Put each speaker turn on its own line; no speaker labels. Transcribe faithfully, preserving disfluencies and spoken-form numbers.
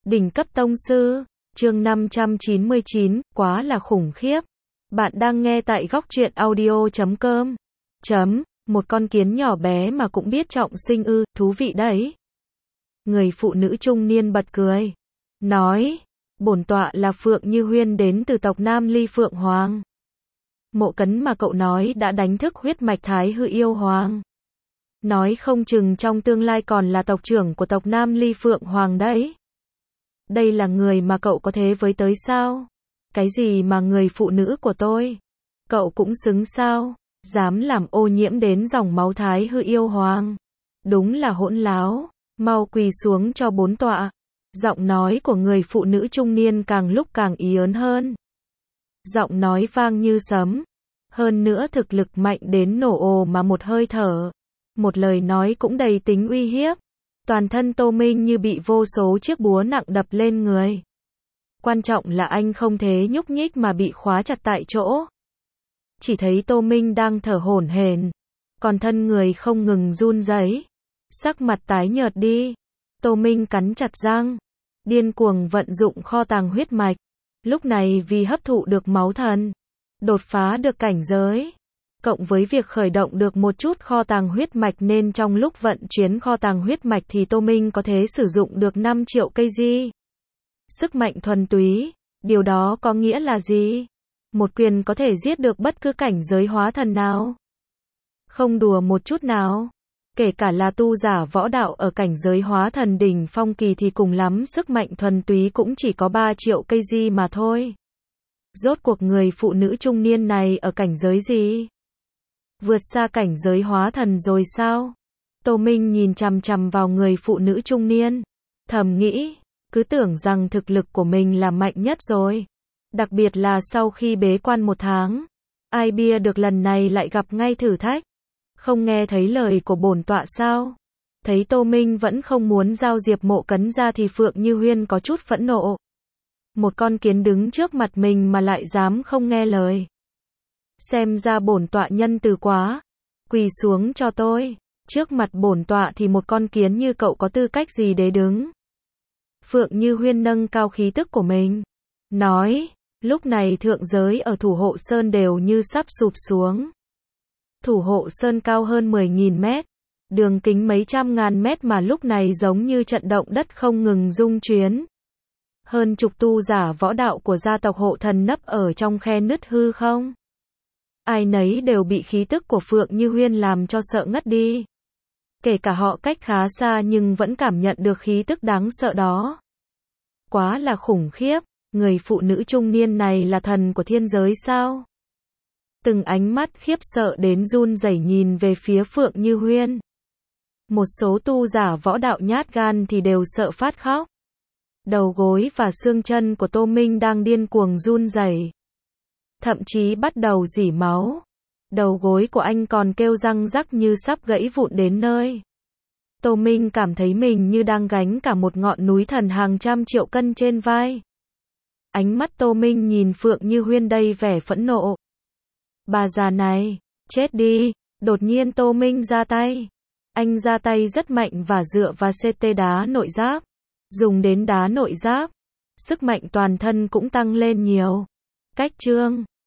Đỉnh cấp tông sư, chương năm trăm chín mươi chín, quá là khủng khiếp. Bạn đang nghe tại góc truyện audio chấm com. Chấm, một con kiến nhỏ bé mà cũng biết trọng sinh ư, thú vị đấy. Người phụ nữ trung niên bật cười. Nói, bổn tọa là Phượng Như Huyên đến từ tộc Nam Ly Phượng Hoàng. Mộ Cấn mà cậu nói đã đánh thức huyết mạch Thái Hư Yêu Hoàng. Nói không chừng trong tương lai còn là tộc trưởng của tộc Nam Ly Phượng Hoàng đấy. Đây là người mà cậu có thế với tới sao? Cái gì mà người phụ nữ của tôi? Cậu cũng xứng sao? Dám làm ô nhiễm đến dòng máu Thái Hư Yêu Hoàng. Đúng là hỗn láo. Mau quỳ xuống cho bổn tọa. Giọng nói của người phụ nữ trung niên càng lúc càng ý ớn hơn. Giọng nói vang như sấm. Hơn nữa thực lực mạnh đến nổ ồ mà một hơi thở. Một lời nói cũng đầy tính uy hiếp. Toàn thân Tô Minh như bị vô số chiếc búa nặng đập lên người. Quan trọng là anh không thể nhúc nhích mà bị khóa chặt tại chỗ. Chỉ thấy Tô Minh đang thở hổn hển, còn thân người không ngừng run rẩy, sắc mặt tái nhợt đi. Tô Minh cắn chặt răng, điên cuồng vận dụng kho tàng huyết mạch. Lúc này vì hấp thụ được máu thần, đột phá được cảnh giới, cộng với việc khởi động được một chút kho tàng huyết mạch nên trong lúc vận chuyển kho tàng huyết mạch thì Tô Minh có thể sử dụng được năm triệu cây di. Sức mạnh thuần túy, điều đó có nghĩa là gì? Một quyền có thể giết được bất cứ cảnh giới hóa thần nào. Không đùa một chút nào. Kể cả là tu giả võ đạo ở cảnh giới hóa thần đỉnh phong kỳ thì cùng lắm sức mạnh thuần túy cũng chỉ có ba triệu cây di mà thôi. Rốt cuộc người phụ nữ trung niên này ở cảnh giới gì? Vượt xa cảnh giới hóa thần rồi sao? Tô Minh nhìn chằm chằm vào người phụ nữ trung niên, thầm nghĩ, cứ tưởng rằng thực lực của mình là mạnh nhất rồi. Đặc biệt là sau khi bế quan một tháng, ai bia được lần này lại gặp ngay thử thách. Không nghe thấy lời của bổn tọa sao? Thấy Tô Minh vẫn không muốn giao Diệp Mộ Cấn ra thì Phượng Như Huyên có chút phẫn nộ. Một con kiến đứng trước mặt mình mà lại dám không nghe lời. Xem ra bổn tọa nhân từ quá. Quỳ xuống cho tôi. Trước mặt bổn tọa thì một con kiến như cậu có tư cách gì để đứng? Phượng Như Huyên nâng cao khí tức của mình. Nói, lúc này thượng giới ở Thủ Hộ Sơn đều như sắp sụp xuống. Thủ Hộ Sơn cao hơn mười nghìn mét. Đường kính mấy trăm ngàn mét mà lúc này giống như trận động đất không ngừng rung chuyển. Hơn chục tu giả võ đạo của gia tộc Hộ Thần nấp ở trong khe nứt hư không. Ai nấy đều bị khí tức của Phượng Như Huyên làm cho sợ ngất đi. Kể cả họ cách khá xa nhưng vẫn cảm nhận được khí tức đáng sợ đó. Quá là khủng khiếp, người phụ nữ trung niên này là thần của thiên giới sao? Từng ánh mắt khiếp sợ đến run rẩy nhìn về phía Phượng Như Huyên. Một số tu giả võ đạo nhát gan thì đều sợ phát khóc. Đầu gối và xương chân của Tô Minh đang điên cuồng run rẩy, thậm chí bắt đầu rỉ máu. Đầu gối của anh còn kêu răng rắc như sắp gãy vụn đến nơi. Tô Minh cảm thấy mình như đang gánh cả một ngọn núi thần hàng trăm triệu cân trên vai. Ánh mắt Tô Minh nhìn Phượng Như Huyên đầy vẻ phẫn nộ. Bà già này, chết đi. Đột nhiên Tô Minh ra tay. Anh ra tay rất mạnh và dựa vào xê tê đá nội giáp. Dùng đến đá nội giáp, sức mạnh toàn thân cũng tăng lên nhiều. Cách chương